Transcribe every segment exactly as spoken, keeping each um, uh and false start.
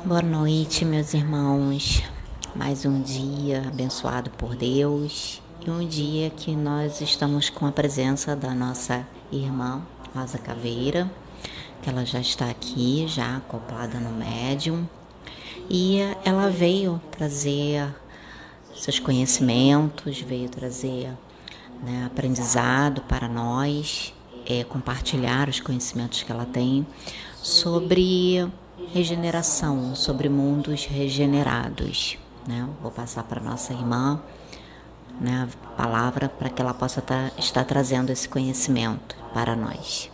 Boa noite, meus irmãos. Mais um dia abençoado por Deus e um dia que nós estamos com a presença da nossa irmã Rosa Caveira, que ela já está aqui, já acoplada no médium, e ela veio trazer seus conhecimentos, veio trazer, né, aprendizado para nós, é, compartilhar os conhecimentos que ela tem sobre regeneração, sobre mundos regenerados, né? Vou passar para nossa irmã, né, a palavra para que ela possa tá, estar trazendo esse conhecimento para nós.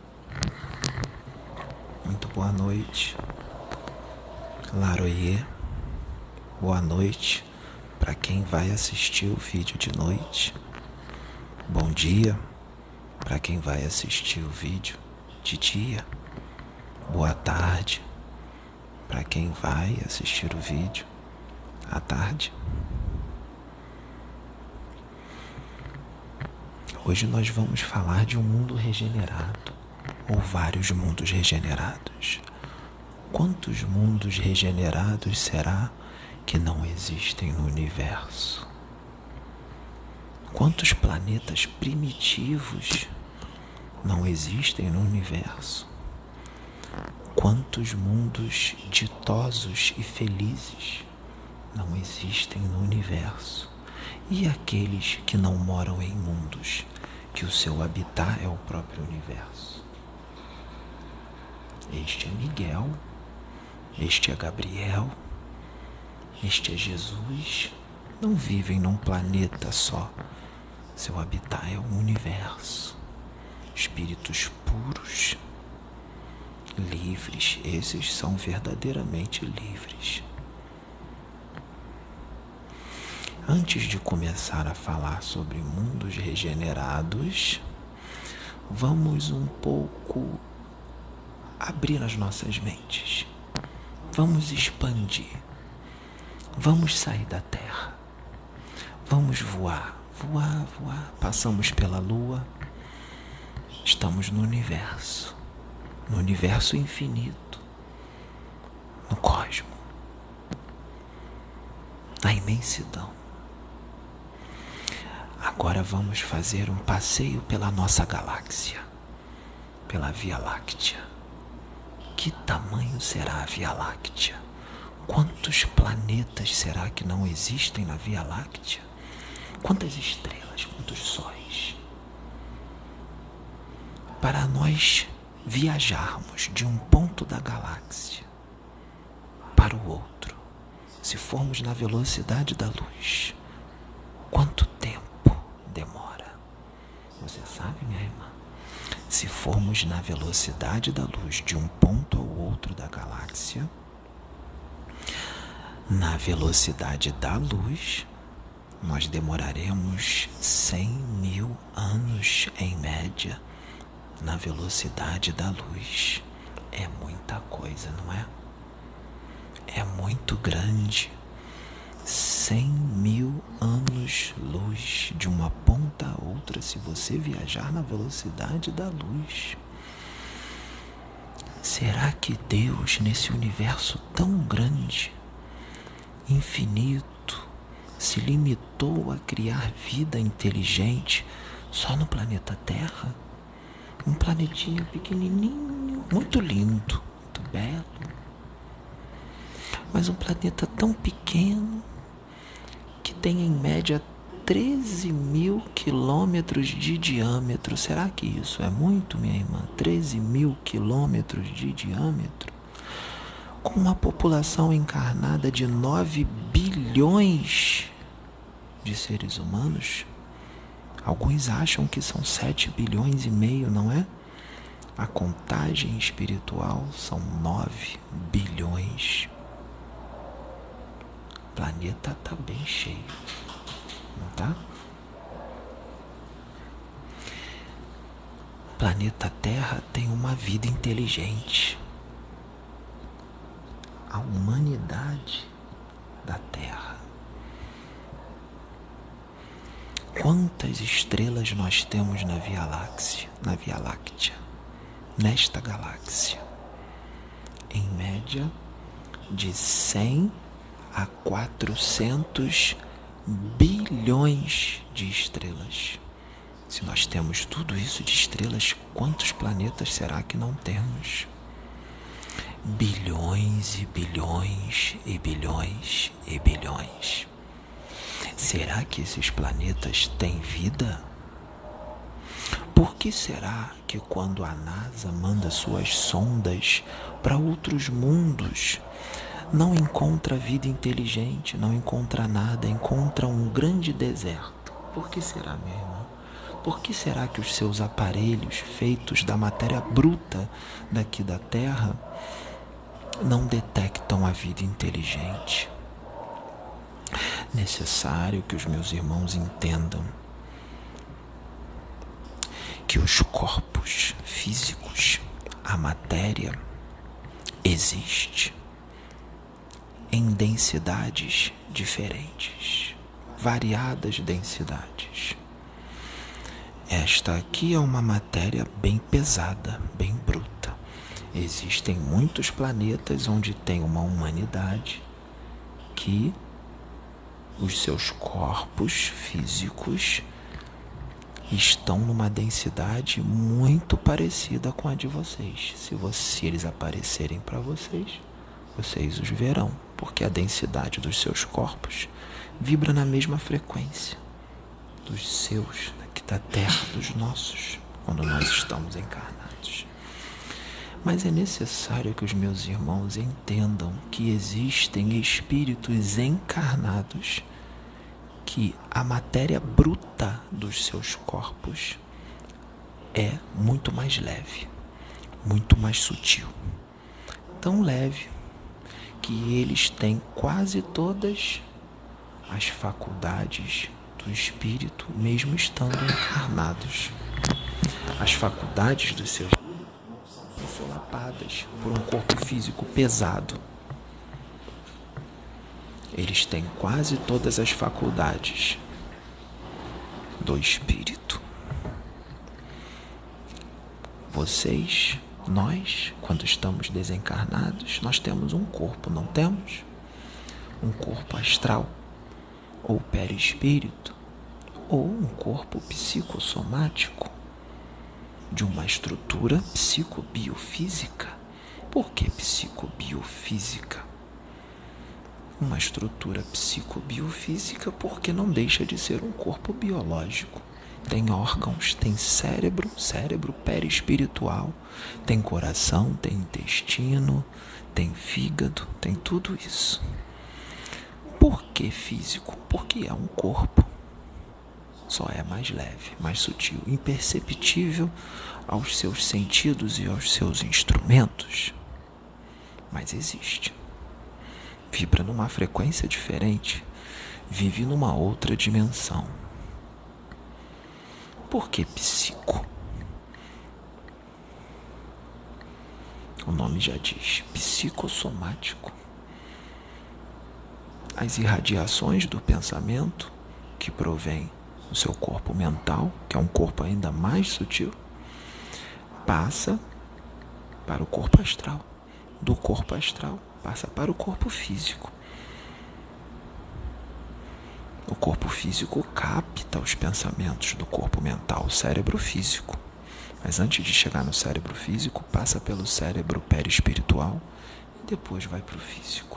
Muito boa noite, Laroie. Boa noite para quem vai assistir o vídeo de noite. Bom dia para quem vai assistir o vídeo de dia. Boa tarde para quem vai assistir o vídeo à tarde. Hoje nós vamos falar de um mundo regenerado, ou vários mundos regenerados. Quantos mundos regenerados será que não existem no universo? Quantos planetas primitivos não existem no universo? Quantos mundos ditosos e felizes não existem no universo? E aqueles que não moram em mundos, que o seu habitat é o próprio universo? Este é Miguel, este é Gabriel, este é Jesus. Não vivem num planeta só. Seu habitat é o universo. Espíritos puros, livres, esses são verdadeiramente livres. Antes de começar a falar sobre mundos regenerados, vamos um pouco abrir as nossas mentes. Vamos expandir. Vamos sair da Terra. Vamos voar, voar, voar. Passamos pela Lua. Estamos no universo. No universo infinito, no cosmos, na imensidão. Agora vamos fazer um passeio pela nossa galáxia, pela Via Láctea. Que tamanho será a Via Láctea? Quantos planetas será que não existem na Via Láctea? Quantas estrelas, quantos sóis? Para nós viajarmos de um ponto da galáxia para o outro, se formos na velocidade da luz, quanto tempo demora? Você sabe, minha irmã? Se formos na velocidade da luz de um ponto ao outro da galáxia, na velocidade da luz, nós demoraremos cem mil anos em média. Na velocidade da luz. É muita coisa, não é? É muito grande. Cem mil anos-luz de uma ponta a outra, se você viajar na velocidade da luz. Será que Deus, nesse universo tão grande, infinito, se limitou a criar vida inteligente só no planeta Terra? Um planetinha pequenininho, muito lindo, muito belo. Mas um planeta tão pequeno que tem em média treze mil quilômetros de diâmetro. Será que isso é muito, minha irmã? treze mil quilômetros de diâmetro? Com uma população encarnada de nove bilhões de seres humanos? Alguns acham que são sete bilhões e meio, não é? A contagem espiritual são nove bilhões. O planeta está bem cheio, não tá? O planeta Terra tem uma vida inteligente. A humanidade da Terra. Quantas estrelas nós temos na Via Láctea, na Via Láctea, nesta galáxia? Em média, de cem a quatrocentos bilhões de estrelas. Se nós temos tudo isso de estrelas, quantos planetas será que não temos? Bilhões e bilhões e bilhões e bilhões. Será que esses planetas têm vida? Por que será que quando a NASA manda suas sondas para outros mundos, não encontra vida inteligente, não encontra nada, encontra um grande deserto? Por que será, meu irmão? Por que será que os seus aparelhos feitos da matéria bruta daqui da Terra não detectam a vida inteligente? Necessário que os meus irmãos entendam que os corpos físicos, a matéria, existe em densidades diferentes, variadas densidades. Esta aqui é uma matéria bem pesada, bem bruta. Existem muitos planetas onde tem uma humanidade que os seus corpos físicos estão numa densidade muito parecida com a de vocês. Se, você, se eles aparecerem para vocês, vocês os verão, porque a densidade dos seus corpos vibra na mesma frequência dos seus, daqui da Terra, dos nossos, quando nós estamos encarnados. Mas é necessário que os meus irmãos entendam que existem espíritos encarnados que a matéria bruta dos seus corpos é muito mais leve, muito mais sutil. Tão leve que eles têm quase todas as faculdades do espírito, mesmo estando encarnados. As faculdades dos seus são solapadas por um corpo físico pesado. Eles têm quase todas as faculdades do espírito. Vocês, nós, quando estamos desencarnados, nós temos um corpo, não temos? Um corpo astral, ou perispírito, ou um corpo psicossomático, de uma estrutura psicobiofísica. Por que psicobiofísica? Uma estrutura psicobiofísica porque não deixa de ser um corpo biológico. Tem órgãos, tem cérebro, cérebro perispiritual, tem coração, tem intestino, tem fígado, tem tudo isso. Por que físico? Porque é um corpo. Só é mais leve, mais sutil, imperceptível aos seus sentidos e aos seus instrumentos. Mas existe. Vibra numa frequência diferente, vive numa outra dimensão. Por que psico? O nome já diz, psicossomático. As irradiações do pensamento que provém do seu corpo mental, que é um corpo ainda mais sutil, passa para o corpo astral. Do corpo astral passa para o corpo físico. O corpo físico capta os pensamentos do corpo mental, o cérebro físico. Mas antes de chegar no cérebro físico, passa pelo cérebro perispiritual e depois vai para o físico.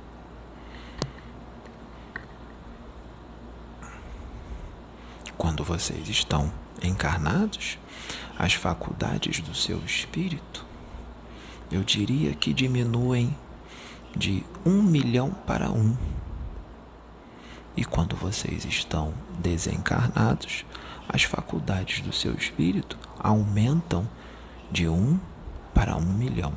Quando vocês estão encarnados, as faculdades do seu espírito, eu diria que diminuem de um milhão para um. E quando vocês estão desencarnados, as faculdades do seu espírito aumentam de um para um milhão.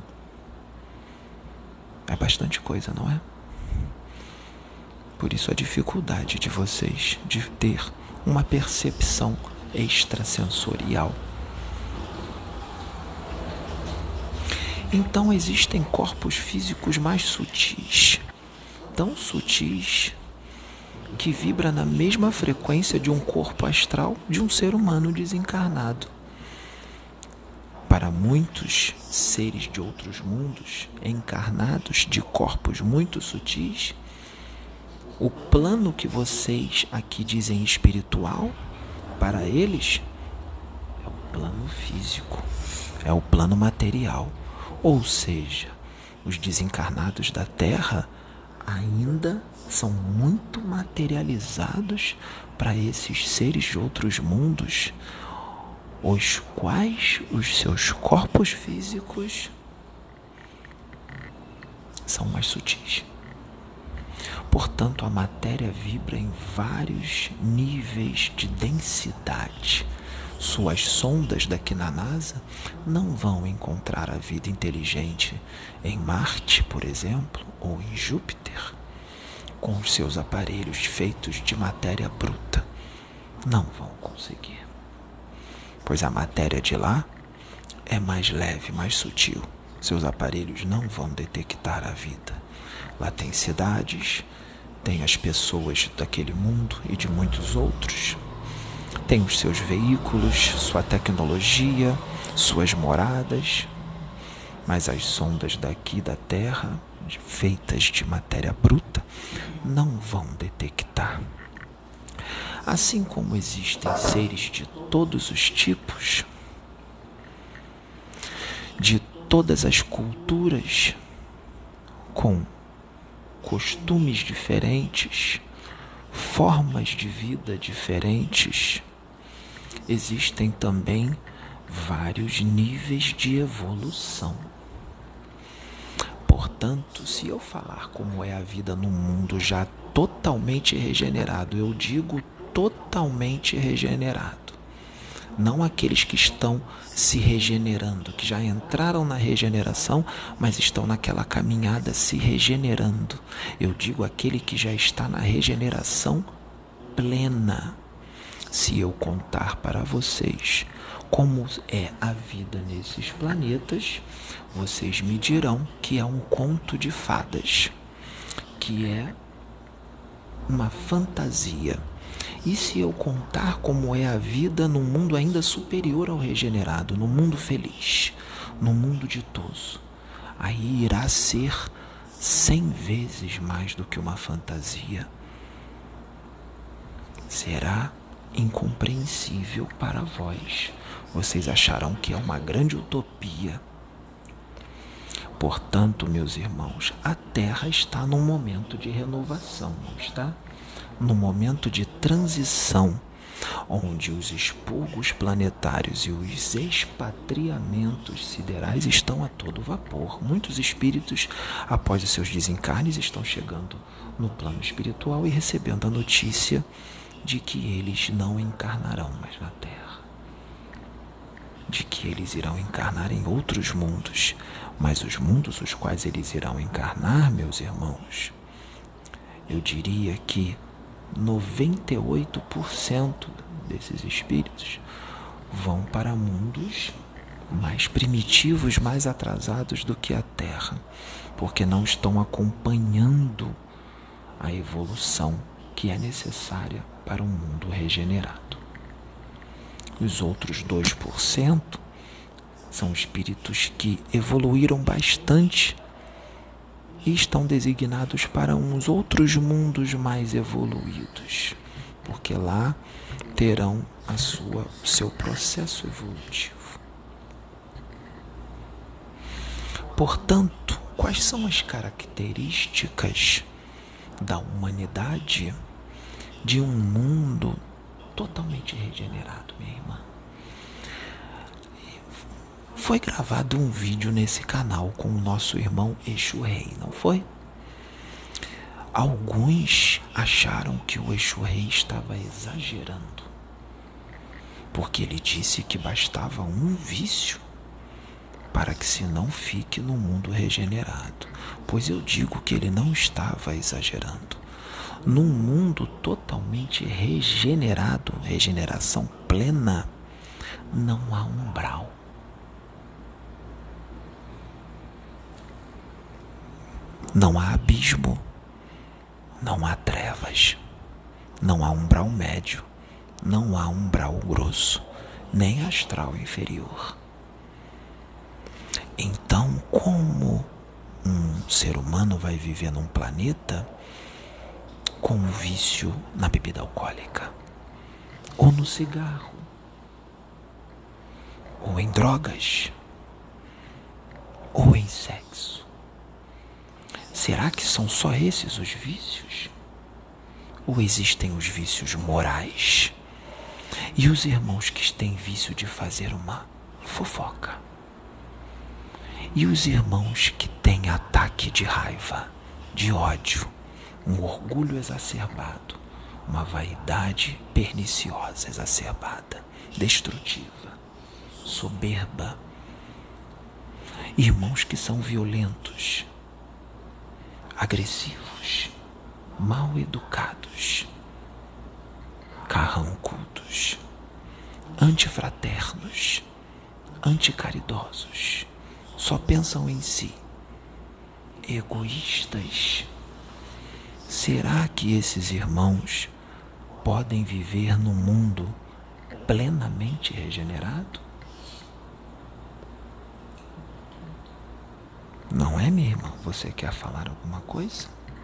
É bastante coisa, não é? Por isso a dificuldade de vocês de ter uma percepção extrasensorial. Então existem corpos físicos mais sutis, tão sutis que vibra na mesma frequência de um corpo astral de um ser humano desencarnado. para muitos seres de outros mundos, encarnados de corpos muito sutis, o plano que vocês aqui dizem espiritual, para eles, é o plano físico, é o plano material. Ou seja, os desencarnados da Terra ainda são muito materializados para esses seres de outros mundos, os quais os seus corpos físicos são mais sutis. Portanto, a matéria vibra em vários níveis de densidade. Suas sondas daqui na NASA não vão encontrar a vida inteligente em Marte, por exemplo, ou em Júpiter, com os seus aparelhos feitos de matéria bruta. Não vão conseguir, pois a matéria de lá é mais leve, mais sutil. Seus aparelhos não vão detectar a vida. Lá tem cidades, tem as pessoas daquele mundo e de muitos outros. Tem os seus veículos, sua tecnologia, suas moradas. Mas as sondas daqui da Terra, feitas de matéria bruta, não vão detectar. Assim como existem seres de todos os tipos, de todas as culturas, com costumes diferentes, formas de vida diferentes, existem também vários níveis de evolução. Portanto, se eu falar como é a vida num mundo já totalmente regenerado, eu digo totalmente regenerado. Não aqueles que estão se regenerando, que já entraram na regeneração, mas estão naquela caminhada se regenerando. Eu digo aquele que já está na regeneração plena. Se eu contar para vocês como é a vida nesses planetas, vocês me dirão que é um conto de fadas, que é uma fantasia. E se eu contar como é a vida num mundo ainda superior ao regenerado, no mundo feliz, no mundo ditoso, aí irá ser cem vezes mais do que uma fantasia. Será incompreensível para vós. Vocês acharão que é uma grande utopia. Portanto, meus irmãos, a Terra está num momento de renovação, não está? No momento de transição, onde os expurgos planetários e os expatriamentos siderais estão a todo vapor. Muitos espíritos, após os seus desencarnes, estão chegando no plano espiritual e recebendo a notícia de que eles não encarnarão mais na Terra, de que eles irão encarnar em outros mundos. Mas os mundos os quais eles irão encarnar, meus irmãos, eu diria que noventa e oito por cento desses espíritos vão para mundos mais primitivos, mais atrasados do que a Terra, porque não estão acompanhando a evolução que é necessária para um mundo regenerado. Os outros dois por cento são espíritos que evoluíram bastante e estão designados para uns outros mundos mais evoluídos, porque lá terão a sua, o seu processo evolutivo. Portanto, quais são as características da humanidade de um mundo totalmente regenerado, minha irmã? Foi gravado um vídeo nesse canal com o nosso irmão Exu Rei, não foi? Alguns acharam que o Exu Rei estava exagerando, porque ele disse que bastava um vício para que se não fique no mundo regenerado. Pois eu digo que ele não estava exagerando. Num mundo totalmente regenerado, regeneração plena, não há umbral. Não há abismo, não há trevas, não há umbral médio, não há umbral grosso, nem astral inferior. Então, como um ser humano vai viver num planeta com um vício na bebida alcoólica, ou no cigarro, ou em drogas, ou em sexo? Será que são só esses os vícios? Ou existem os vícios morais? E os irmãos que têm vício de fazer uma fofoca? E os irmãos que têm ataque de raiva, de ódio, um orgulho exacerbado, uma vaidade perniciosa, exacerbada, destrutiva, soberba? Irmãos que são violentos, agressivos, mal educados, carrancudos, antifraternos, anticaridosos, só pensam em si, egoístas. Será que esses irmãos podem viver num mundo plenamente regenerado? Não é, minha irmã? Você quer falar alguma coisa?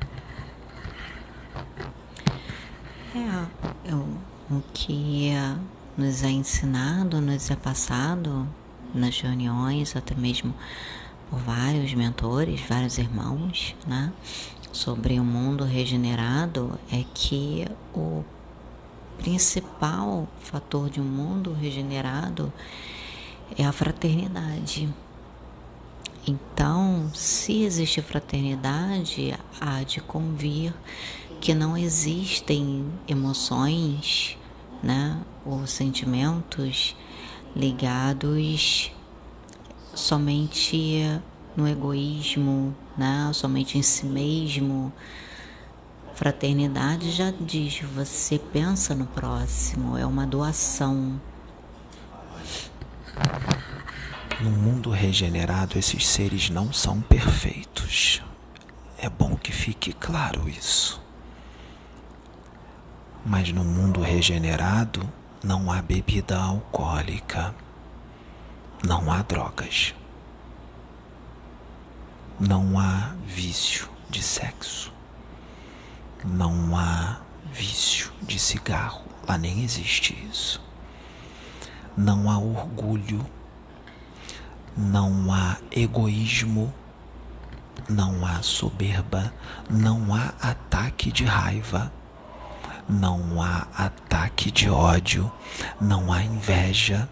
É, eu, o que nos é ensinado, nos é passado nas reuniões, até mesmo por vários mentores, vários irmãos, né, sobre o mundo regenerado, é que o principal fator de um mundo regenerado é a fraternidade. Então, se existe fraternidade, há de convir que não existem emoções, né, ou sentimentos ligados somente no egoísmo, né, somente em si mesmo. Fraternidade já diz, você pensa no próximo, é uma doação. No mundo regenerado, esses seres não são perfeitos. É bom que fique claro isso. Mas no mundo regenerado, não há bebida alcoólica, não há drogas, não há vício de sexo, não há vício de cigarro, lá nem existe isso. Não há orgulho, não há egoísmo, não há soberba, não há ataque de raiva, não há ataque de ódio, não há inveja.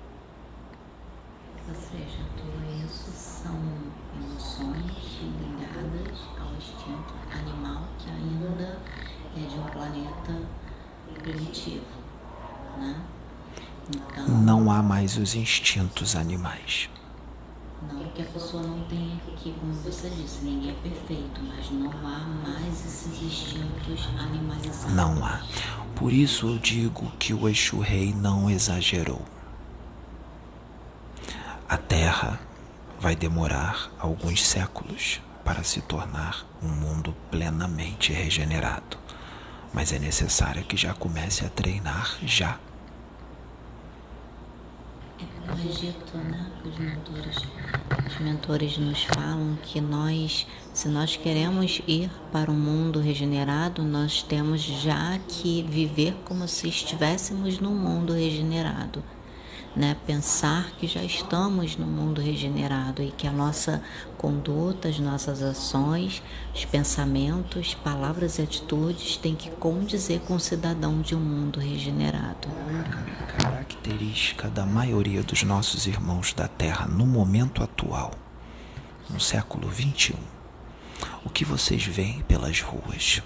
Ou seja, tudo isso são emoções ligadas ao instinto animal que ainda é de um planeta primitivo, né? Então, não há mais os instintos animais. Não que a pessoa não tenha, que, como você disse, ninguém é perfeito, mas não há mais esses instintos animalizados. Não há. Por isso eu digo que o Exu Rei não exagerou. A Terra vai demorar alguns séculos para se tornar um mundo plenamente regenerado, mas é necessário que já comece a treinar já. É como dito, né, que os mentores, os mentores nos falam que nós, se nós queremos ir para um mundo regenerado, nós temos já que viver como se estivéssemos no mundo regenerado, né? Pensar que já estamos no mundo regenerado e que a nossa conduta, as nossas ações, os pensamentos, palavras e atitudes têm que condizer com o cidadão de um mundo regenerado. Característica da maioria dos nossos irmãos da Terra no momento atual, no século vinte e um, o que vocês veem pelas ruas?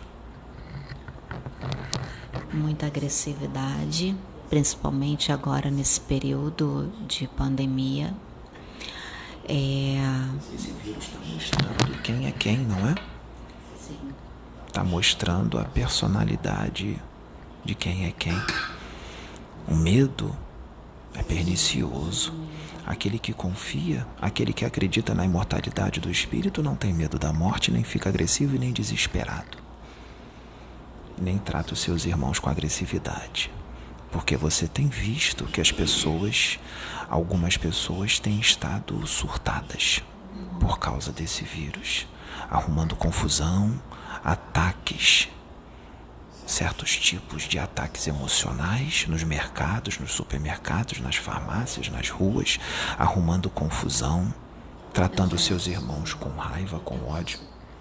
Muita agressividade, principalmente agora nesse período de pandemia. É... Esse vírus está mostrando quem é quem, não é? Sim. Está mostrando a personalidade de quem é quem. O medo é pernicioso. Aquele que confia, aquele que acredita na imortalidade do espírito não tem medo da morte, nem fica agressivo e nem desesperado. Nem trata os seus irmãos com agressividade. porque você tem visto que as pessoas, algumas pessoas têm estado surtadas por causa desse vírus, arrumando confusão, ataques, certos tipos de ataques emocionais nos mercados, nos supermercados, nas farmácias, nas ruas, arrumando confusão, tratando seus irmãos com raiva, com ódio.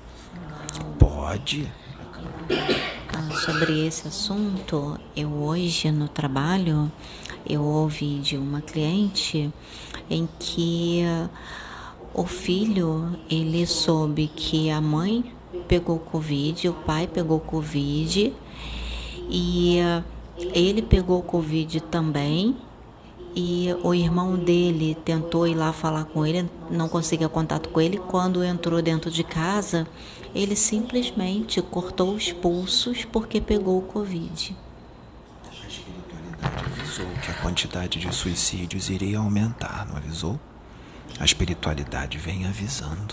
Pode. Ah, sobre esse assunto, eu hoje no trabalho, eu ouvi de uma cliente em que o filho, ele soube que a mãe pegou Covid, o pai pegou Covid e ele pegou Covid também. E o irmão dele tentou ir lá falar com ele, não conseguia contato com ele. Quando entrou dentro de casa, ele simplesmente cortou os pulsos porque pegou o Covid. A espiritualidade avisou que a quantidade de suicídios iria aumentar, não avisou? A espiritualidade vem avisando.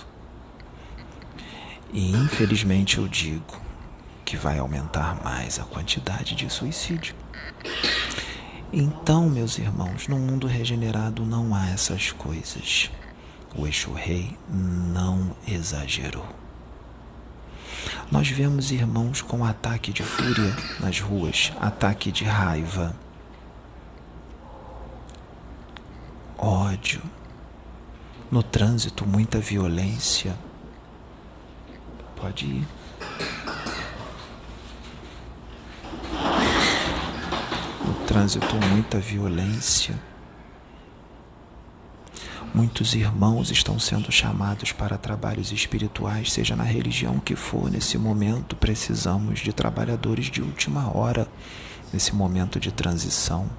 E infelizmente eu digo que vai aumentar mais a quantidade de suicídio. Então, meus irmãos, no mundo regenerado não há essas coisas. O Exu Rei não exagerou. Nós vemos irmãos com ataque de fúria nas ruas, ataque de raiva, ódio, no trânsito muita violência. Pode ir. Trânsito, muita violência. Muitos irmãos estão sendo chamados para trabalhos espirituais, seja na religião que for. Nesse momento, precisamos de trabalhadores de última hora, nesse momento de transição.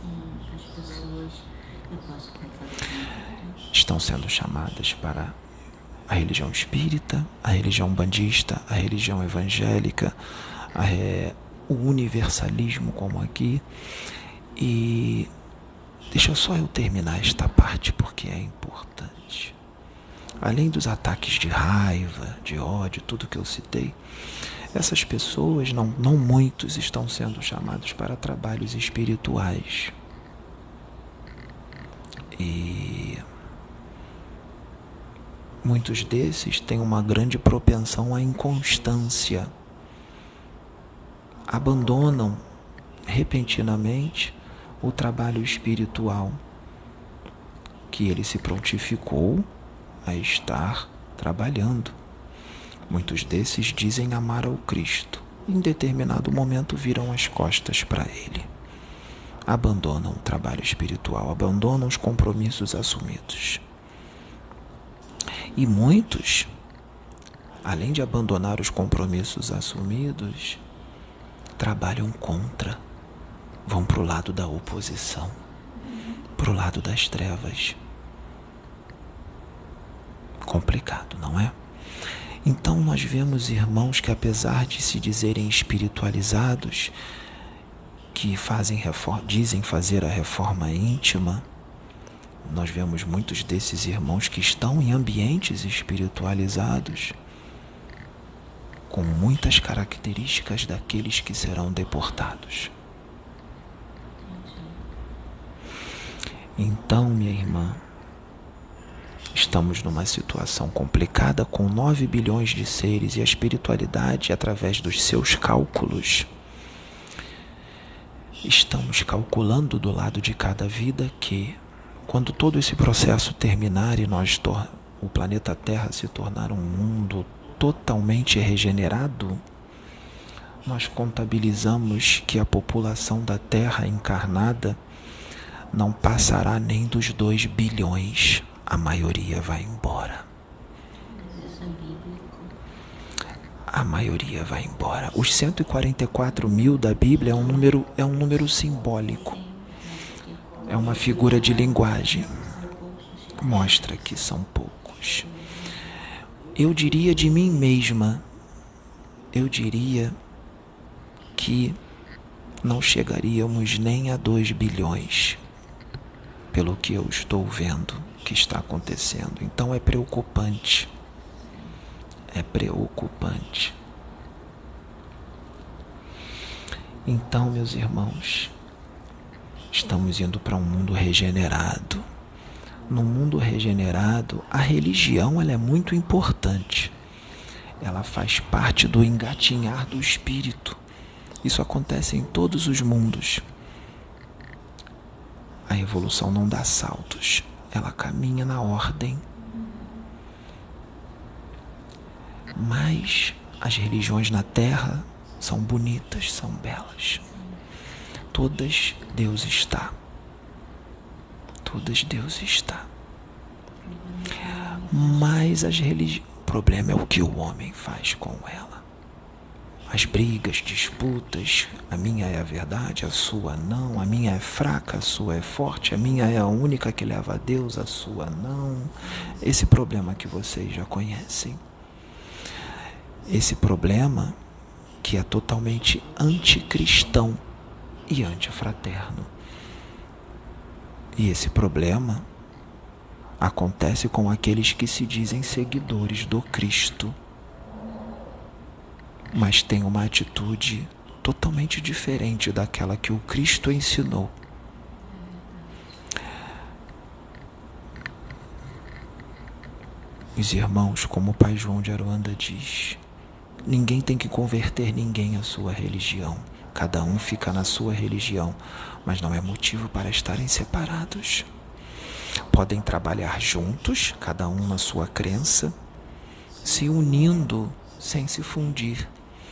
Estão sendo chamadas para a religião espírita, a religião bandista, a religião evangélica, a re... o universalismo, como aqui. E deixa só eu terminar esta parte porque é importante. Além dos ataques de raiva, de ódio, tudo que eu citei, essas pessoas, não, não muitos, estão sendo chamados para trabalhos espirituais. E muitos desses têm uma grande propensão à inconstância. Abandonam repentinamente o trabalho espiritual que ele se prontificou a estar trabalhando. Muitos desses dizem amar ao Cristo. Em determinado momento viram as costas para ele. Abandonam o trabalho espiritual, abandonam os compromissos assumidos. E muitos, além de abandonar os compromissos assumidos, trabalham contra, vão para o lado da oposição, para o lado das trevas. Complicado, não é? Então nós vemos irmãos que, apesar de se dizerem espiritualizados, que fazem reforma, dizem fazer a reforma íntima, nós vemos muitos desses irmãos que estão em ambientes espiritualizados, com muitas características daqueles que serão deportados. Então, minha irmã, estamos numa situação complicada com nove bilhões de seres e a espiritualidade, através dos seus cálculos, estamos calculando do lado de cada vida que, quando todo esse processo terminar e nós o planeta Terra se tornar um mundo totalmente regenerado, nós contabilizamos que a população da Terra encarnada não passará nem dos dois bilhões. A maioria vai embora. A maioria vai embora. Os cento e quarenta e quatro mil da Bíblia é um número, é um número simbólico. É uma figura de linguagem. Mostra que são poucos. Eu diria de mim mesma, eu diria que não chegaríamos nem a dois bilhões, pelo que eu estou vendo que está acontecendo. Então é preocupante. É preocupante. Então, meus irmãos, Estamos indo para um mundo regenerado. No mundo regenerado, a religião ela é muito importante. Ela faz parte do engatinhar do espírito. Isso acontece em todos os mundos. A evolução não dá saltos, ela caminha na ordem. Mas as religiões na Terra são bonitas, são belas. Todas Deus está. Todas Deus está. Mas as religiões, o problema é o que o homem faz com ela. As brigas, disputas, a minha é a verdade, a sua não, a minha é fraca, a sua é forte, a minha é a única que leva a Deus, a sua não. Esse problema que vocês já conhecem. Esse problema que é totalmente anticristão e antifraterno. E esse problema acontece com aqueles que se dizem seguidores do Cristo, mas têm uma atitude totalmente diferente daquela que o Cristo ensinou. Os irmãos, como o Pai João de Aruanda diz, ninguém tem que converter ninguém à sua religião. Cada um fica na sua religião, mas não é motivo para estarem separados. Podem trabalhar juntos, cada um na sua crença, se unindo sem se fundir.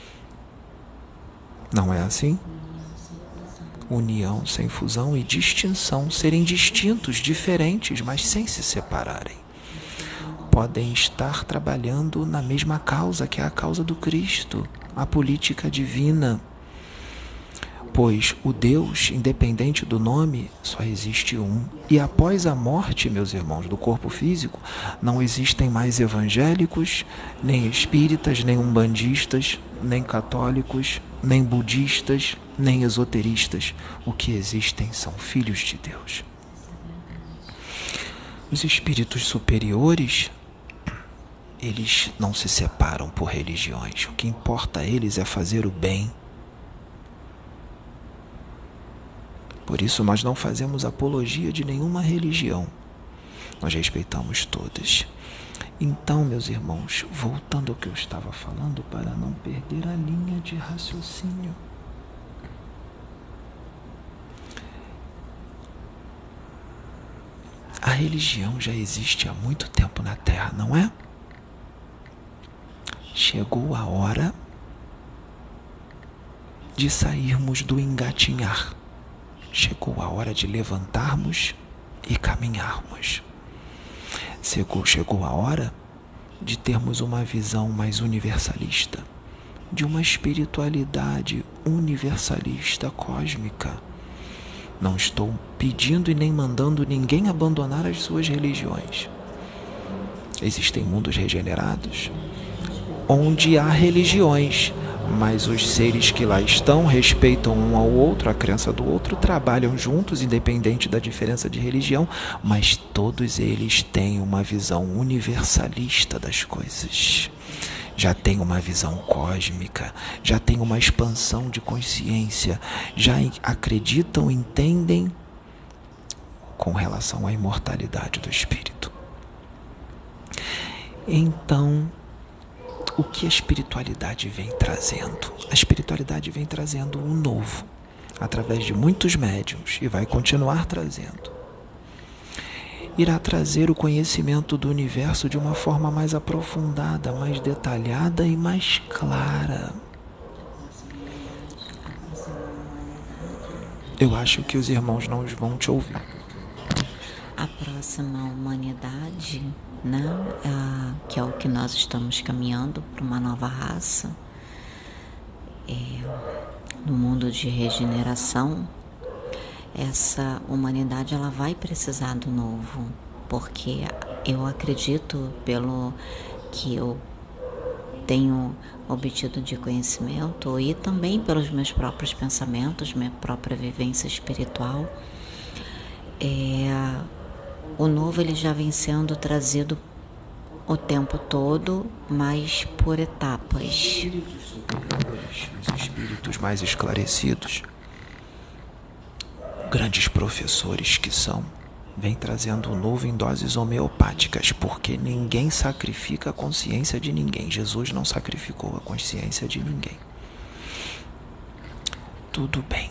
Não é assim? União sem fusão e distinção, serem distintos, diferentes, mas sem se separarem. Podem estar trabalhando na mesma causa, que é a causa do Cristo, a política divina. Pois o Deus, independente do nome, só existe um. E após a morte, meus irmãos, do corpo físico, não existem mais evangélicos, nem espíritas, nem umbandistas, nem católicos, nem budistas, nem esoteristas. O que existem são filhos de Deus. Os espíritos superiores, eles não se separam por religiões. O que importa a eles é fazer o bem. Por isso nós não fazemos apologia de nenhuma religião. Nós respeitamos todas. Então, meus irmãos, voltando ao que eu estava falando, para não perder a linha de raciocínio. A religião já existe há muito tempo na Terra, não é? Chegou a hora de sairmos do engatinhar. Chegou a hora de levantarmos e caminharmos. Chegou, chegou a hora de termos uma visão mais universalista, de uma espiritualidade universalista cósmica. Não estou pedindo e nem mandando ninguém abandonar as suas religiões. Existem mundos regenerados onde há religiões, mas os seres que lá estão respeitam um ao outro, a crença do outro, trabalham juntos, independente da diferença de religião, mas todos eles têm uma visão universalista das coisas. Já têm uma visão cósmica, já têm uma expansão de consciência, já acreditam, entendem com relação à imortalidade do espírito. Então, o que a espiritualidade vem trazendo? A espiritualidade vem trazendo um novo, através de muitos médiuns, e vai continuar trazendo. Irá trazer o conhecimento do universo de uma forma mais aprofundada, mais detalhada e mais clara. Eu acho que os irmãos não vão te ouvir. A próxima humanidade, né, a, que é o que nós estamos caminhando para uma nova raça, é, no mundo de regeneração, essa humanidade ela vai precisar do novo, porque eu acredito, pelo que eu tenho obtido de conhecimento e também pelos meus próprios pensamentos, minha própria vivência espiritual, é, o novo ele já vem sendo trazido o tempo todo, mas por etapas. Os espíritos mais esclarecidos grandes professores que são, vêm trazendo o novo em doses homeopáticas, porque ninguém sacrifica a consciência de ninguém. Jesus não sacrificou a consciência de ninguém. Tudo bem.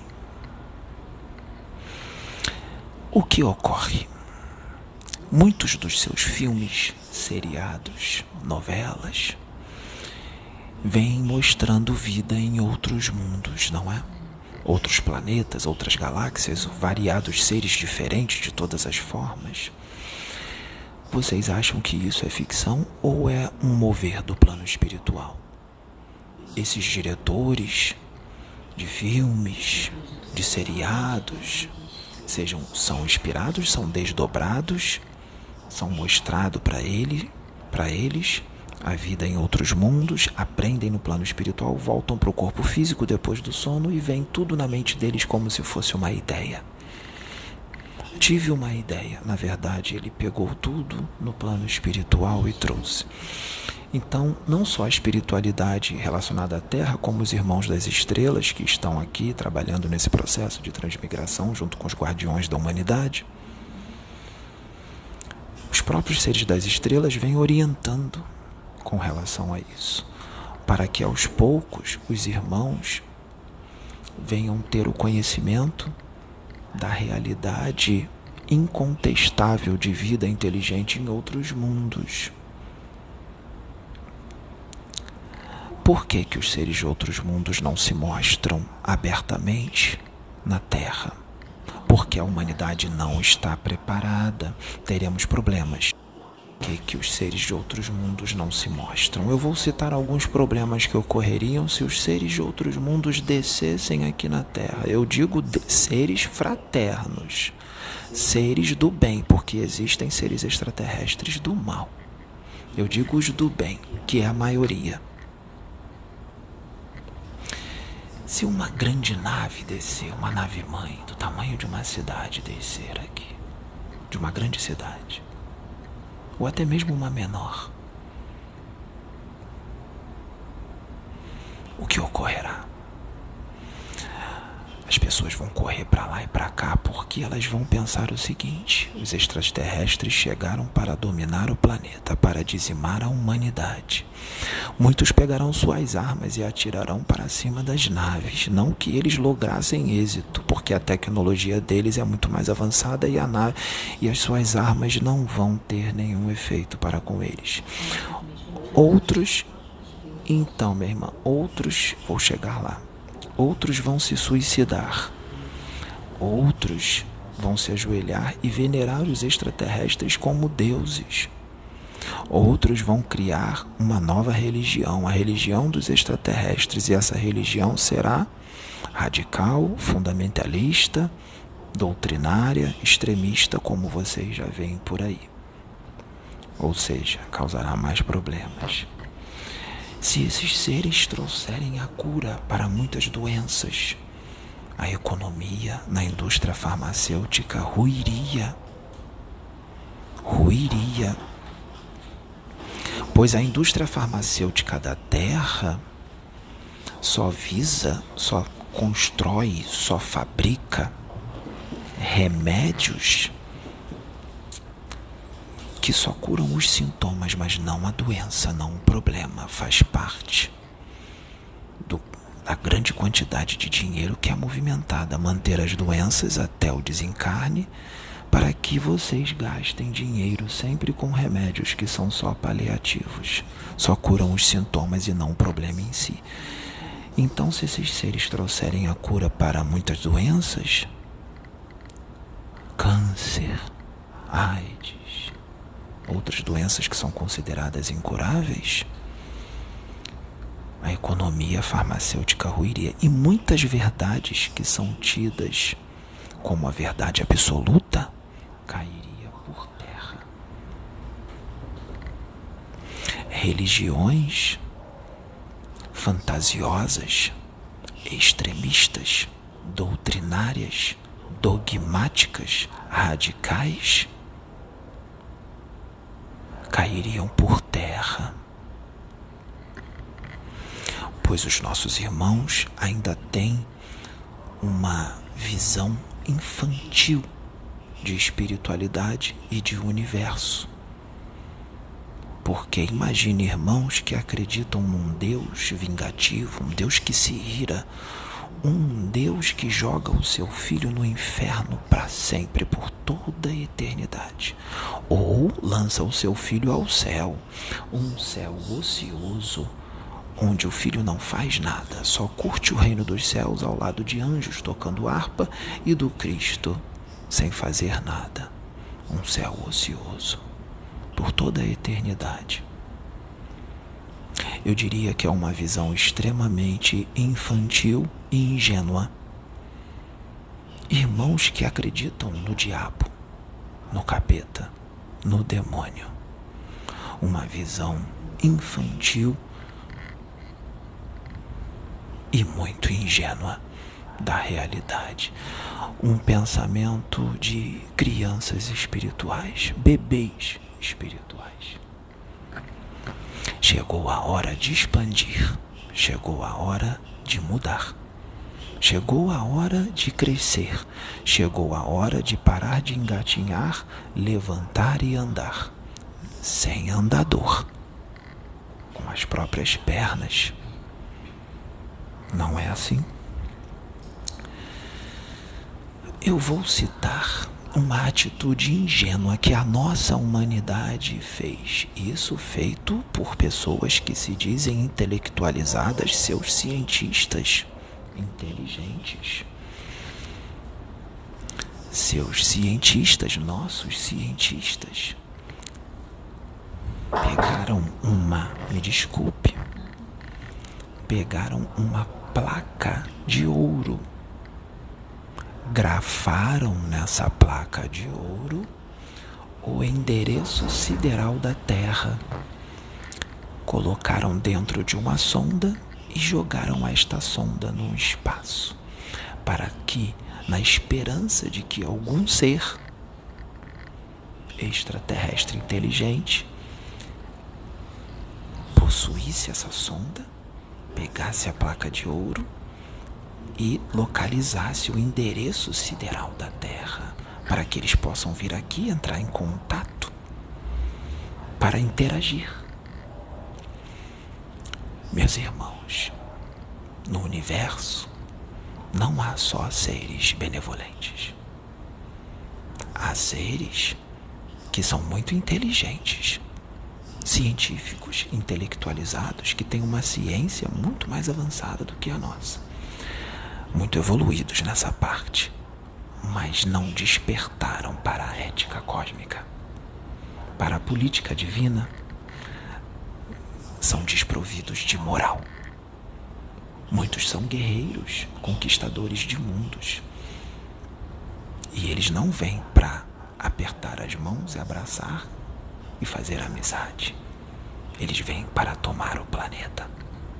O que ocorre? Muitos dos seus filmes, seriados, novelas, vêm mostrando vida em outros mundos, não é? Outros planetas, outras galáxias, variados seres diferentes de todas as formas. Vocês acham que isso é ficção ou é um mover do plano espiritual? Esses diretores de filmes, de seriados, sejam, são inspirados, são desdobrados, são mostrados para ele, para eles a vida em outros mundos, aprendem no plano espiritual, voltam para o corpo físico depois do sono e vem tudo na mente deles como se fosse uma ideia. Tive uma ideia, na verdade ele pegou tudo no plano espiritual e trouxe. Então, não só a espiritualidade relacionada à Terra, como os irmãos das estrelas que estão aqui trabalhando nesse processo de transmigração junto com os guardiões da humanidade, os próprios seres das estrelas vêm orientando com relação a isso, para que aos poucos os irmãos venham ter o conhecimento da realidade incontestável de vida inteligente em outros mundos. Por que que os seres de outros mundos não se mostram abertamente na Terra? Porque a humanidade não está preparada, teremos problemas. Por que que os seres de outros mundos não se mostram? Eu vou citar alguns problemas que ocorreriam se os seres de outros mundos descessem aqui na Terra. Eu digo de seres fraternos, seres do bem, porque existem seres extraterrestres do mal. Eu digo os do bem, que é a maioria. Se uma grande nave descer, uma nave-mãe do tamanho de uma cidade descer aqui, de uma grande cidade, ou até mesmo uma menor, o que ocorrerá? As pessoas vão correr para lá e para cá porque elas vão pensar o seguinte: os extraterrestres chegaram para dominar o planeta, para dizimar a humanidade. Muitos pegarão suas armas e atirarão para cima das naves, não que eles lograssem êxito, porque a tecnologia deles é muito mais avançada e a nave e as suas armas não vão ter nenhum efeito para com eles. Outros, então, minha irmã, outros, vou chegar lá. Outros vão se suicidar, outros vão se ajoelhar e venerar os extraterrestres como deuses. Outros vão criar uma nova religião, a religião dos extraterrestres, e essa religião será radical, fundamentalista, doutrinária, extremista, como vocês já veem por aí. Ou seja, causará mais problemas. Se esses seres trouxerem a cura para muitas doenças, a economia na indústria farmacêutica ruiria. Ruiria. Pois a indústria farmacêutica da Terra só visa, só constrói, só fabrica remédios que só curam os sintomas, mas não a doença, não o problema. Faz parte do, da grande quantidade de dinheiro que é movimentada, manter as doenças até o desencarne, para que vocês gastem dinheiro sempre com remédios que são só paliativos, só curam os sintomas e não o problema em si. Então, se esses seres trouxerem a cura para muitas doenças, câncer, AIDS, outras doenças que são consideradas incuráveis, a economia farmacêutica ruiria, e muitas verdades que são tidas como a verdade absoluta cairia por terra. Religiões fantasiosas, extremistas, doutrinárias, dogmáticas, radicais cairiam por terra, pois os nossos irmãos ainda têm uma visão infantil de espiritualidade e de universo. Porque imagine irmãos que acreditam num Deus vingativo, um Deus que se ira, um Deus que joga o seu filho no inferno para sempre, por toda a eternidade. Ou lança o seu filho ao céu, um céu ocioso, onde o filho não faz nada, só curte o reino dos céus ao lado de anjos tocando harpa e do Cristo, sem fazer nada. Um céu ocioso, por toda a eternidade. Eu diria que é uma visão extremamente infantil e ingênua. Irmãos que acreditam no diabo, no capeta, no demônio. Uma visão infantil e muito ingênua da realidade. Um pensamento de crianças espirituais, bebês espirituais. Chegou a hora de expandir, chegou a hora de mudar, chegou a hora de crescer, chegou a hora de parar de engatinhar, levantar e andar, sem andador, com as próprias pernas. Não é assim? Eu vou citar uma atitude ingênua que a nossa humanidade fez. Isso feito por pessoas que se dizem intelectualizadas, seus cientistas inteligentes. Seus cientistas, nossos cientistas, pegaram uma, me desculpe, pegaram uma placa de ouro, grafaram nessa placa de ouro o endereço sideral da Terra, colocaram dentro de uma sonda e jogaram esta sonda no espaço, para que, na esperança de que algum ser extraterrestre inteligente possuísse essa sonda, pegasse a placa de ouro e localizasse o endereço sideral da Terra, para que eles possam vir aqui entrar em contato, para interagir. Meus irmãos, no universo não há só seres benevolentes. Há seres que são muito inteligentes, científicos, intelectualizados, que têm uma ciência muito mais avançada do que a nossa. Muito evoluídos nessa parte, mas não despertaram para a ética cósmica, para a política divina. São desprovidos de moral. Muitos são guerreiros, conquistadores de mundos, e eles não vêm para apertar as mãos e abraçar e fazer amizade. Eles vêm para tomar o planeta.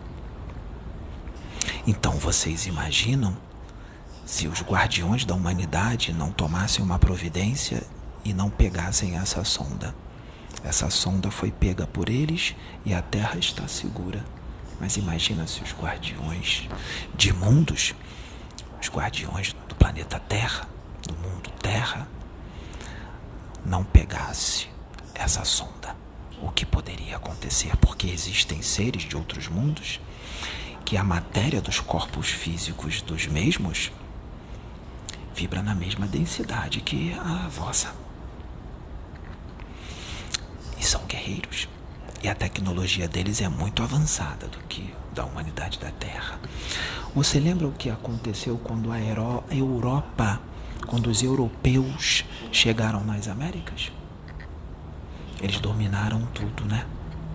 Então vocês imaginam se os guardiões da humanidade não tomassem uma providência e não pegassem essa sonda. Essa sonda foi pega por eles e a Terra está segura. Mas imagina se os guardiões de mundos, os guardiões do planeta Terra, do mundo Terra, não pegassem essa sonda. O que poderia acontecer? Porque existem seres de outros mundos que a matéria dos corpos físicos dos mesmos vibra na mesma densidade que a vossa. E são guerreiros. E a tecnologia deles é muito avançada do que da humanidade da Terra. Você lembra o que aconteceu quando a Europa, quando os europeus chegaram nas Américas? Eles dominaram tudo, né?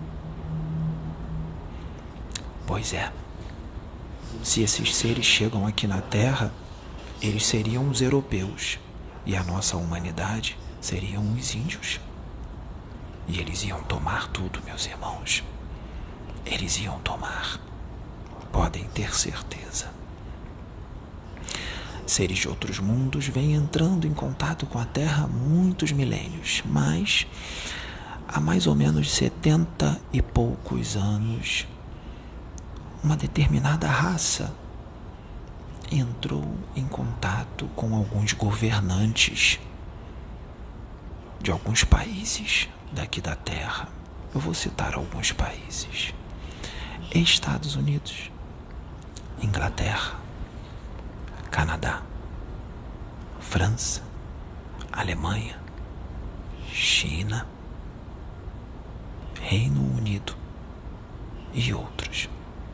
Pois é. Se esses seres chegam aqui na Terra, eles seriam os europeus. E a nossa humanidade seriam os índios. E eles iam tomar tudo, meus irmãos. Eles iam tomar. Podem ter certeza. Seres de outros mundos vêm entrando em contato com a Terra há muitos milênios, mas há mais ou menos setenta e poucos anos, uma determinada raça entrou em contato com alguns governantes de alguns países daqui da Terra. Eu vou citar alguns países: Estados Unidos, Inglaterra, Canadá, França, Alemanha, China, Reino Unido e outros.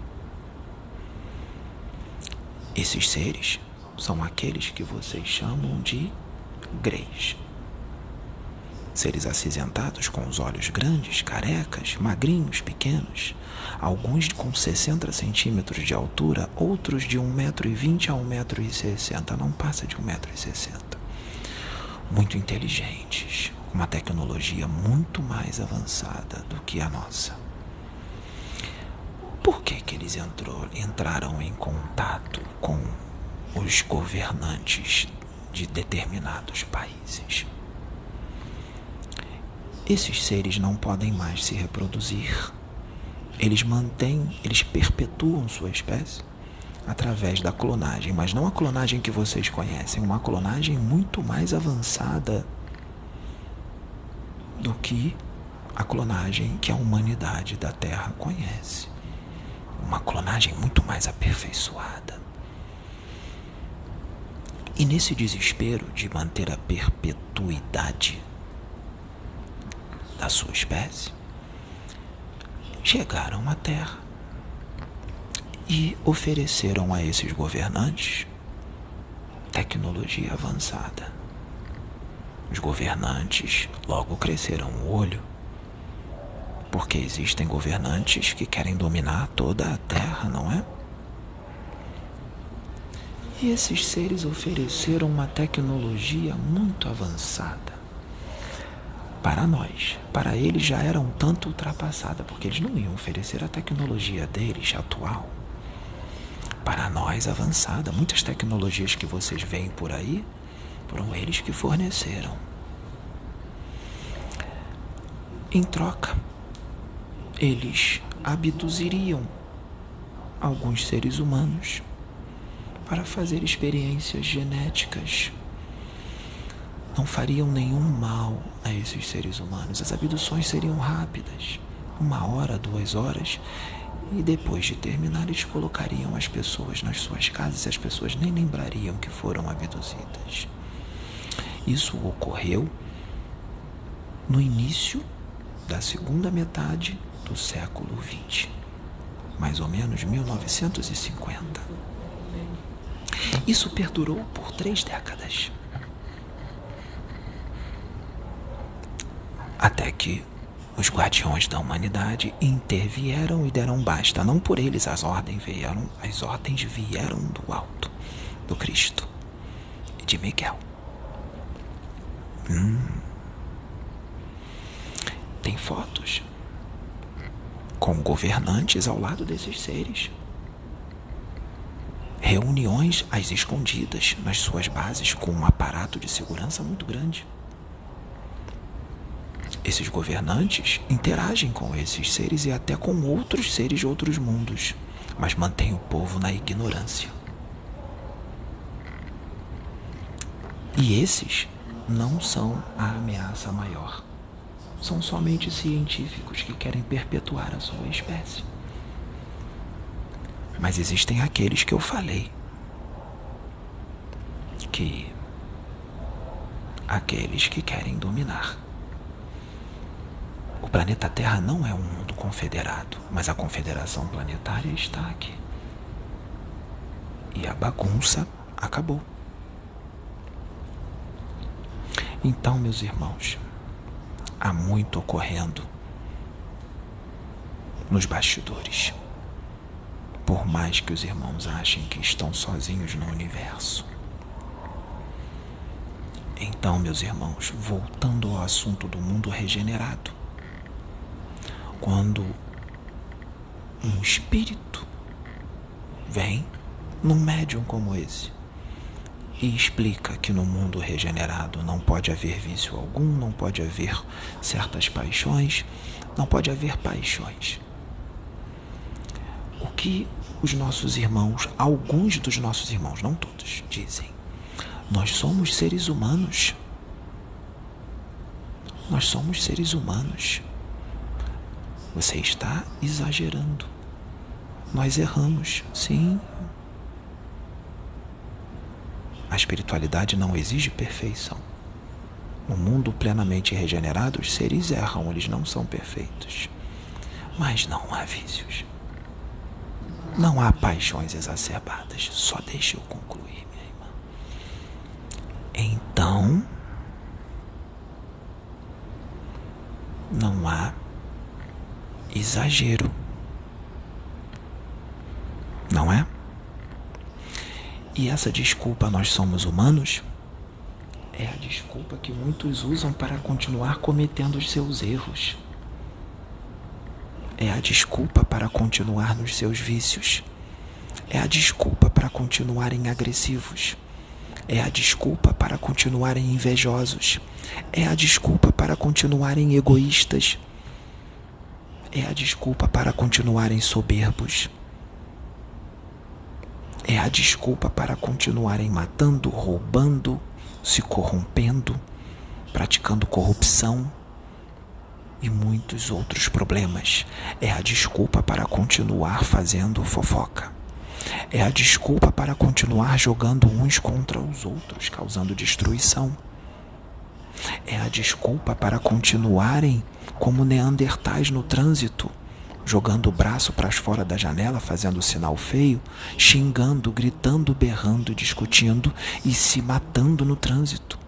Esses seres são aqueles que vocês chamam de Greys. Seres acinzentados com os olhos grandes, carecas, magrinhos, pequenos, alguns com sessenta centímetros de altura, outros de um metro e vinte a um metro e sessenta, não passa de um metro e sessenta. Muito inteligentes, com uma tecnologia muito mais avançada do que a nossa. Por que que eles entrou, entraram em contato com os governantes de determinados países? Esses seres não podem mais se reproduzir. Eles mantêm, eles perpetuam sua espécie através da clonagem, mas não a clonagem que vocês conhecem, uma clonagem muito mais avançada do que a clonagem que a humanidade da Terra conhece. Uma clonagem muito mais aperfeiçoada. E nesse desespero de manter a perpetuidade da sua espécie, chegaram à Terra e ofereceram a esses governantes tecnologia avançada. Os governantes logo cresceram o olho, porque existem governantes que querem dominar toda a Terra, não é? E esses seres ofereceram uma tecnologia muito avançada para nós. Para eles já era um tanto ultrapassada, porque eles não iam oferecer a tecnologia deles atual. Para nós, avançada. Muitas tecnologias que vocês veem por aí foram eles que forneceram. Em troca, eles abduziriam alguns seres humanos para fazer experiências genéticas. Não fariam nenhum mal a esses seres humanos. As abduções seriam rápidas, uma hora, duas horas, e depois de terminar eles colocariam as pessoas nas suas casas e as pessoas nem lembrariam que foram abduzidas. Isso ocorreu no início da segunda metade do século vinte, mais ou menos mil novecentos e cinquenta. Isso perdurou por três décadas. Até que os guardiões da humanidade intervieram e deram basta. Não por eles as ordens vieram, as ordens vieram do alto, do Cristo e de Miguel. Hum. Tem fotos com governantes ao lado desses seres. Reuniões às escondidas nas suas bases com um aparato de segurança muito grande. Esses governantes interagem com esses seres e até com outros seres de outros mundos, mas mantêm o povo na ignorância. E esses não são a ameaça maior. São somente científicos que querem perpetuar a sua espécie. Mas existem aqueles que eu falei, que aqueles que querem dominar. O planeta Terra não é um mundo confederado, mas a confederação planetária está aqui. E a bagunça acabou. Então, meus irmãos, há muito ocorrendo nos bastidores. Por mais que os irmãos achem que estão sozinhos no universo. Então, meus irmãos, voltando ao assunto do mundo regenerado. Quando um espírito vem num médium como esse e explica que no mundo regenerado não pode haver vício algum, não pode haver certas paixões, não pode haver paixões. O que os nossos irmãos, alguns dos nossos irmãos, não todos, dizem: nós somos seres humanos. Nós somos seres humanos. Você está exagerando. Nós erramos, sim. A espiritualidade não exige perfeição. No mundo plenamente regenerado, os seres erram, eles não são perfeitos. Mas não há vícios. Não há paixões exacerbadas. Só deixa eu concluir, minha irmã. Então, não há exagero. Não é? E essa desculpa, nós somos humanos, é a desculpa que muitos usam para continuar cometendo os seus erros. É a desculpa para continuar nos seus vícios. É a desculpa para continuarem agressivos. É a desculpa para continuarem invejosos. É a desculpa para continuarem egoístas. É a desculpa para continuarem soberbos. É a desculpa para continuarem matando, roubando, se corrompendo, praticando corrupção e muitos outros problemas. É a desculpa para continuar fazendo fofoca. É a desculpa para continuar jogando uns contra os outros, causando destruição. É a desculpa para continuarem como neandertais no trânsito, jogando o braço para fora da janela, fazendo sinal feio, xingando, gritando, berrando, discutindo e se matando no trânsito.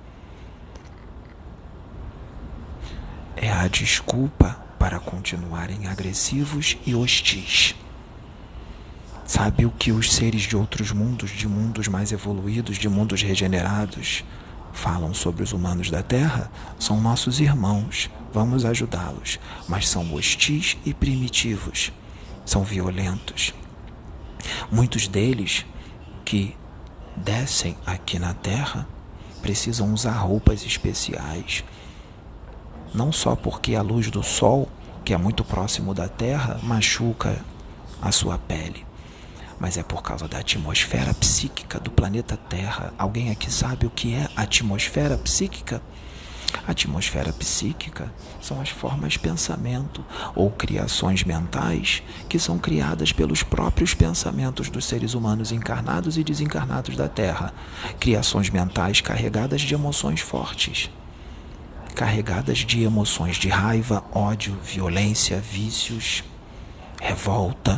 É a desculpa para continuarem agressivos e hostis. Sabe o que os seres de outros mundos, de mundos mais evoluídos, de mundos regenerados, falam sobre os humanos da Terra? São nossos irmãos, vamos ajudá-los, mas são hostis e primitivos, são violentos. Muitos deles que descem aqui na Terra precisam usar roupas especiais, não só porque a luz do Sol, que é muito próximo da Terra, machuca a sua pele, mas é por causa da atmosfera psíquica do planeta Terra. Alguém aqui sabe o que é atmosfera psíquica? A atmosfera psíquica são as formas de pensamento ou criações mentais que são criadas pelos próprios pensamentos dos seres humanos encarnados e desencarnados da Terra. Criações mentais carregadas de emoções fortes, carregadas de emoções de raiva, ódio, violência, vícios, revolta.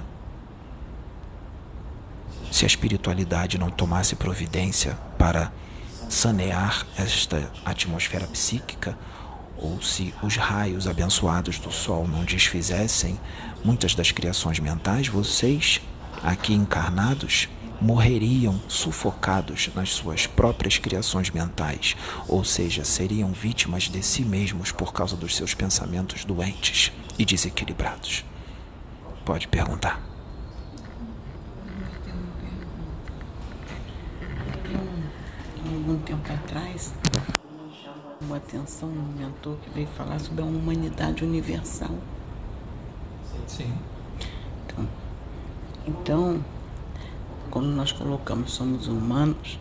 Se a espiritualidade não tomasse providência para sanear esta atmosfera psíquica, ou se os raios abençoados do Sol não desfizessem muitas das criações mentais, vocês, aqui encarnados, morreriam sufocados nas suas próprias criações mentais, ou seja, seriam vítimas de si mesmos por causa dos seus pensamentos doentes e desequilibrados. Pode perguntar. Algum tempo atrás, chamou a atenção um mentor que veio falar sobre a humanidade universal. Sim. Então, então, quando nós colocamos somos humanos,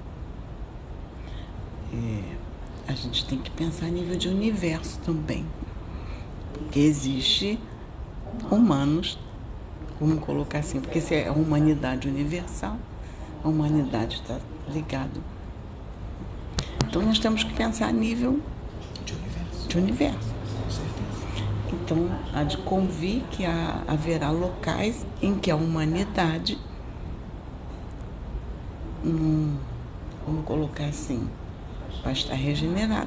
é, a gente tem que pensar a nível de universo também. Porque existe humanos, vamos colocar assim, porque se é a humanidade universal, a humanidade está ligada. Então nós temos que pensar a nível De universo. de universo. Com certeza. Então há de convir que há, haverá locais em que a humanidade, hum, vamos colocar assim, vai estar regenerada.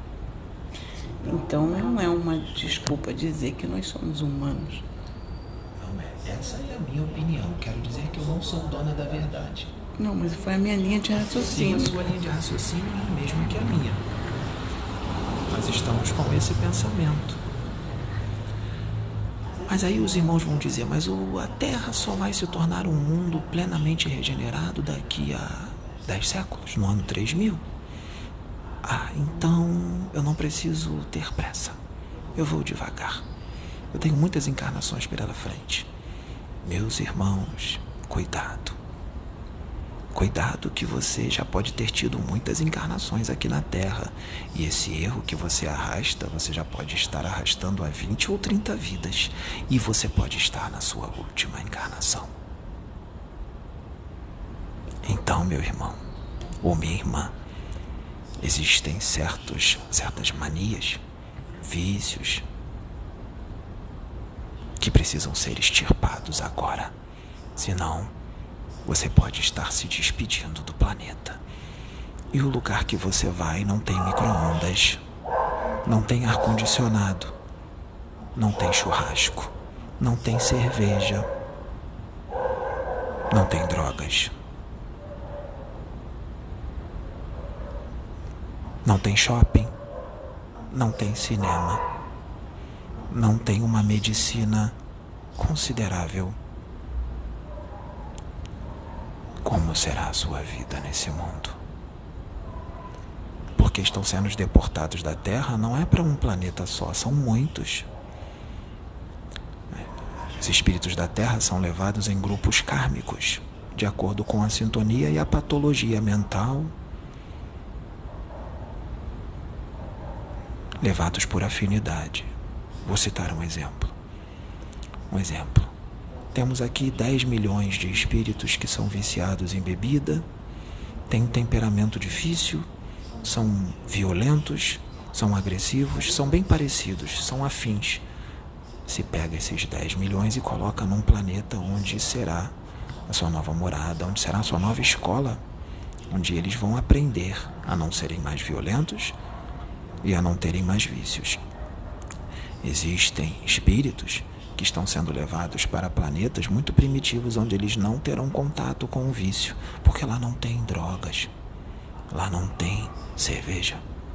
Então não é uma desculpa dizer que nós somos humanos. Não é. Essa é a minha opinião. Quero dizer que eu não sou dona da verdade. Não, mas foi a minha linha de Sim, raciocínio. a sua linha de raciocínio é a mesma que a minha. Nós estamos com esse pensamento. Mas aí os irmãos vão dizer, mas o, a Terra só vai se tornar um mundo plenamente regenerado daqui a dez séculos, no ano três mil. Ah, então eu não preciso ter pressa. Eu vou devagar. Eu tenho muitas encarnações pela frente. Meus irmãos, Cuidado. Cuidado que você já pode ter tido muitas encarnações aqui na Terra. E esse erro que você arrasta, você já pode estar arrastando há vinte ou trinta vidas. E você pode estar na sua última encarnação. Então, meu irmão ou minha irmã, existem certos, certas manias, vícios, que precisam ser extirpados agora. Senão, você pode estar se despedindo do planeta. E o lugar que você vai não tem micro-ondas, não tem ar-condicionado, não tem churrasco, não tem cerveja, não tem drogas, não tem shopping, não tem cinema, não tem uma medicina considerável. Como será a sua vida nesse mundo? Porque estão sendo deportados da Terra não é para um planeta só, são muitos. Os espíritos da Terra são levados em grupos kármicos, de acordo com a sintonia e a patologia mental, levados por afinidade. Vou citar um exemplo. Um exemplo. Temos aqui dez milhões de espíritos que são viciados em bebida, têm um temperamento difícil, são violentos, são agressivos, são bem parecidos, são afins. Se pega esses dez milhões e coloca num planeta onde será a sua nova morada, onde será a sua nova escola, onde eles vão aprender a não serem mais violentos e a não terem mais vícios. Existem espíritos que estão sendo levados para planetas muito primitivos, onde eles não terão contato com o vício, porque lá não tem drogas, lá não tem cerveja.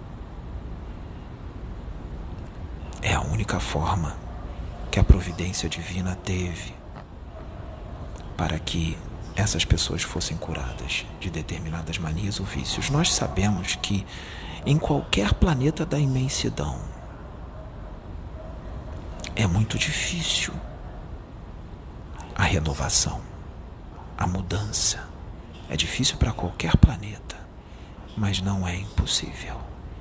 É a única forma que a providência divina teve para que essas pessoas fossem curadas de determinadas manias ou vícios. Nós sabemos que em qualquer planeta da imensidão é muito difícil a renovação, a mudança. É difícil para qualquer planeta, mas não é impossível.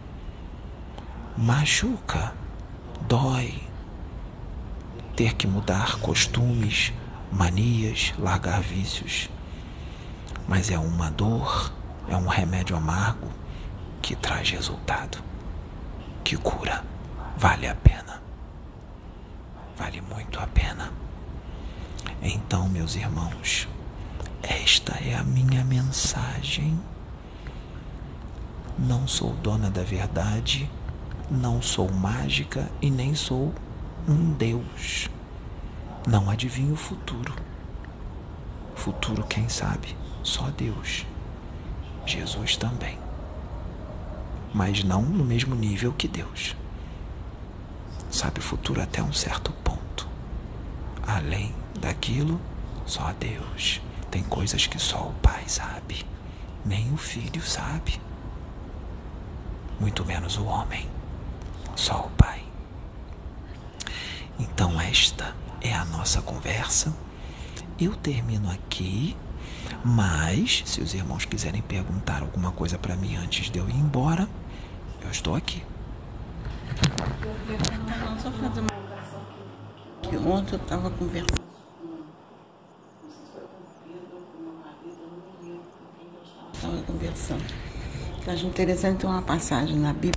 Machuca, dói, ter que mudar costumes, manias, largar vícios. Mas é uma dor, é um remédio amargo que traz resultado, que cura. Vale a pena. Vale muito a pena. Então, meus irmãos, esta é a minha mensagem. Não sou dona da verdade, não sou mágica e nem sou um Deus. Não adivinho o futuro. Futuro, quem sabe? Só Deus. Jesus também. Mas não no mesmo nível que Deus. Sabe o futuro até um certo ponto. Além daquilo, só Deus. Tem coisas que só o Pai sabe. Nem o Filho sabe. Muito menos o homem. Só o Pai. Então esta é a nossa conversa. Eu termino aqui, mas se os irmãos quiserem perguntar alguma coisa para mim antes de eu ir embora, eu estou aqui. Não, só fazer uma que ontem eu estava conversando. Estava conversando. Eu acho interessante, tem uma passagem na Bíblia.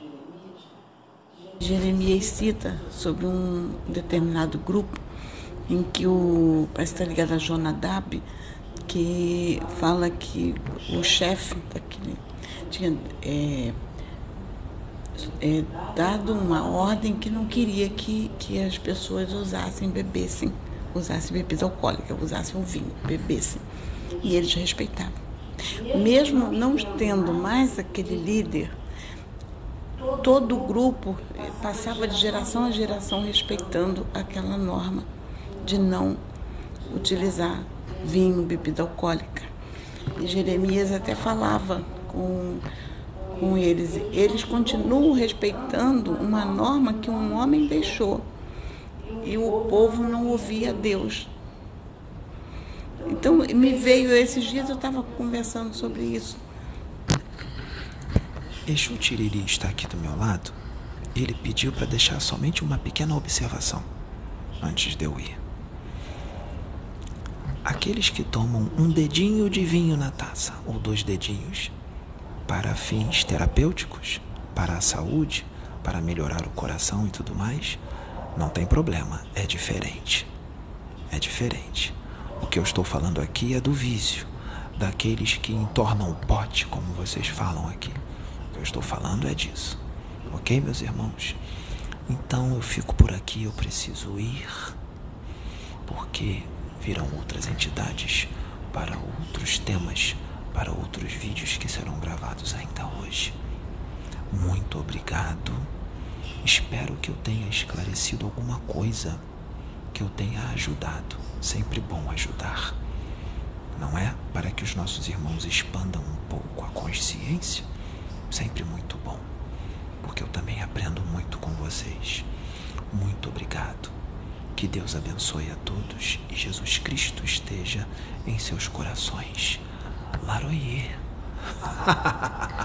Jeremias cita sobre um determinado grupo em que o, parece que está ligado a Jonadab, que fala que o chefe daquele tinha é, é, dado uma ordem que não queria que, que as pessoas usassem, bebessem, usassem bebida alcoólica, usassem o vinho, bebessem. E eles respeitavam. Mesmo não tendo mais aquele líder, todo o grupo passava de geração a geração respeitando aquela norma de não utilizar vinho, bebida alcoólica. E Jeremias até falava com, com eles. Eles continuam respeitando uma norma que um homem deixou. E o povo não ouvia Deus. Então, me veio esses dias, eu estava conversando sobre isso. Exu Tiriri está aqui do meu lado. Ele pediu para deixar somente uma pequena observação antes de eu ir. Aqueles que tomam um dedinho de vinho na taça, ou dois dedinhos, para fins terapêuticos, para a saúde, para melhorar o coração e tudo mais, não tem problema, é diferente. É diferente. O que eu estou falando aqui é do vício, daqueles que entornam o pote, como vocês falam aqui. O que eu estou falando é disso. Ok, meus irmãos? Então eu fico por aqui, eu preciso ir, porque virão outras entidades para outros temas, para outros vídeos que serão gravados ainda hoje. Muito obrigado. Espero que eu tenha esclarecido alguma coisa, que eu tenha ajudado. Sempre bom ajudar, não é? Para que os nossos irmãos expandam um pouco a consciência. Sempre muito bom, porque eu também aprendo muito com vocês. Muito obrigado. Que Deus abençoe a todos e Jesus Cristo esteja em seus corações. Laroie.